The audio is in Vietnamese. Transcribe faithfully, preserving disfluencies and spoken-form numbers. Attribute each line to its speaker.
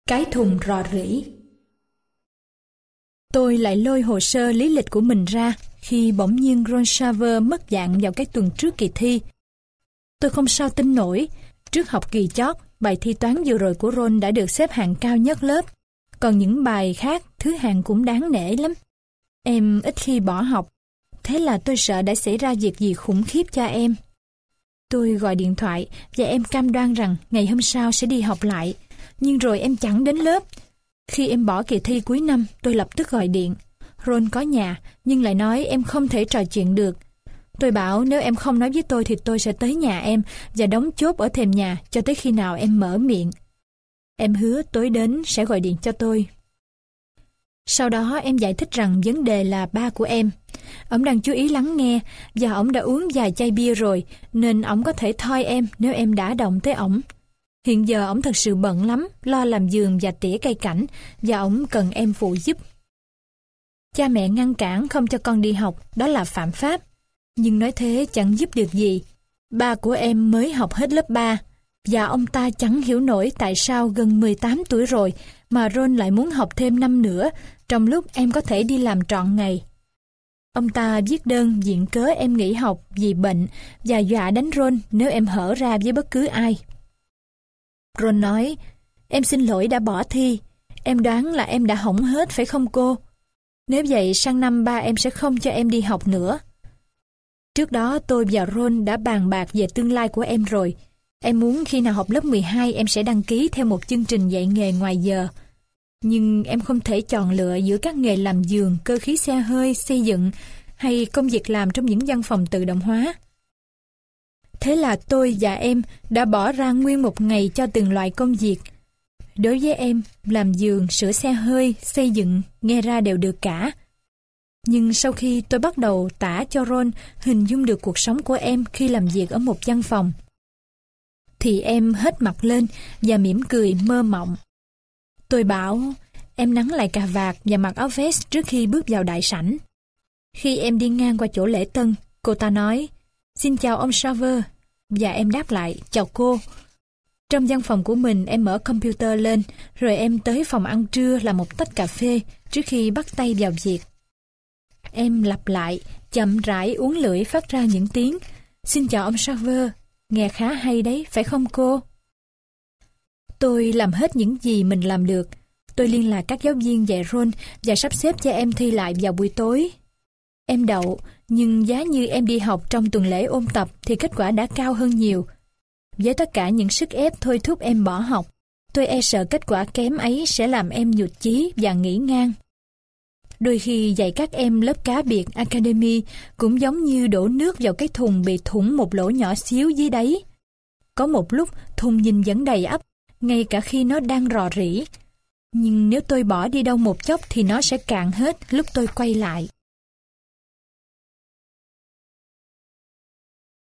Speaker 1: Cái thùng rò rỉ. Tôi lại lôi hồ sơ lý lịch của mình ra khi bỗng nhiên Ron Shaver mất dạng vào cái tuần trước kỳ thi. Tôi không sao tin nổi, trước học kỳ chót, bài thi toán vừa rồi của Ron đã được xếp hạng cao nhất lớp, còn những bài khác thứ hạng cũng đáng nể lắm. Em ít khi bỏ học, thế là tôi sợ đã xảy ra việc gì khủng khiếp cho em. Tôi gọi điện thoại và em cam đoan rằng ngày hôm sau sẽ đi học lại, nhưng rồi em chẳng đến lớp. Khi em bỏ kỳ thi cuối năm, tôi lập tức gọi điện. Ron có nhà, nhưng lại nói em không thể trò chuyện được. Tôi bảo nếu em không nói với tôi thì tôi sẽ tới nhà em và đóng chốt ở thềm nhà cho tới khi nào em mở miệng. Em hứa tối đến sẽ gọi điện cho tôi. Sau đó em giải thích rằng vấn đề là ba của em. Ông đang chú ý lắng nghe và ông đã uống vài chai bia rồi nên ông có thể thoi em nếu em đã động tới ổng. Hiện giờ ổng thật sự bận lắm, lo làm giường và tỉa cây cảnh và ổng cần em phụ giúp. Cha mẹ ngăn cản không cho con đi học, đó là phạm pháp. Nhưng nói thế chẳng giúp được gì. Ba của em mới học hết lớp ba và ông ta chẳng hiểu nổi tại sao gần mười tám tuổi rồi mà Ron lại muốn học thêm năm nữa trong lúc em có thể đi làm trọn ngày. Ông ta viết đơn viện cớ em nghỉ học vì bệnh và dọa đánh Ron nếu em hở ra với bất cứ ai. Ron nói, em xin lỗi đã bỏ thi, em đoán là em đã hỏng hết phải không cô? Nếu vậy sang năm ba em sẽ không cho em đi học nữa. Trước đó tôi và Ron đã bàn bạc về tương lai của em rồi. Em muốn khi nào học lớp mười hai em sẽ đăng ký theo một chương trình dạy nghề ngoài giờ. Nhưng em không thể chọn lựa giữa các nghề làm giường, cơ khí xe hơi, xây dựng hay công việc làm trong những văn phòng tự động hóa. Thế là tôi và em đã bỏ ra nguyên một ngày cho từng loại công việc. Đối với em, làm giường, sửa xe hơi, xây dựng, nghe ra đều được cả. Nhưng sau khi tôi bắt đầu tả cho Ron hình dung được cuộc sống của em khi làm việc ở một văn phòng, thì em hết mặt lên và mỉm cười mơ mộng. Tôi bảo em nắn lại cà vạt và mặc áo vest trước khi bước vào đại sảnh. Khi em đi ngang qua chỗ lễ tân, cô ta nói, xin chào ông Shaver, và em đáp lại, chào cô. Trong văn phòng của mình em mở computer lên, rồi em tới phòng ăn trưa làm một tách cà phê trước khi bắt tay vào việc. Em lặp lại, chậm rãi uốn lưỡi phát ra những tiếng, xin chào ông Shaver, nghe khá hay đấy, phải không cô? Tôi làm hết những gì mình làm được. Tôi liên lạc các giáo viên dạy Ron và sắp xếp cho em thi lại vào buổi tối. Em đậu, nhưng giá như em đi học trong tuần lễ ôn tập thì kết quả đã cao hơn nhiều. Với tất cả những sức ép thôi thúc em bỏ học, tôi e sợ kết quả kém ấy sẽ làm em nhụt chí và nghỉ ngang. Đôi khi dạy các em lớp cá biệt Academy cũng giống như đổ nước vào cái thùng bị thủng một lỗ nhỏ xíu dưới đáy. Có một lúc thùng nhìn vẫn đầy ắp, ngay cả khi nó đang rò rỉ. Nhưng nếu tôi bỏ đi đâu một chốc thì nó sẽ cạn hết lúc tôi quay lại.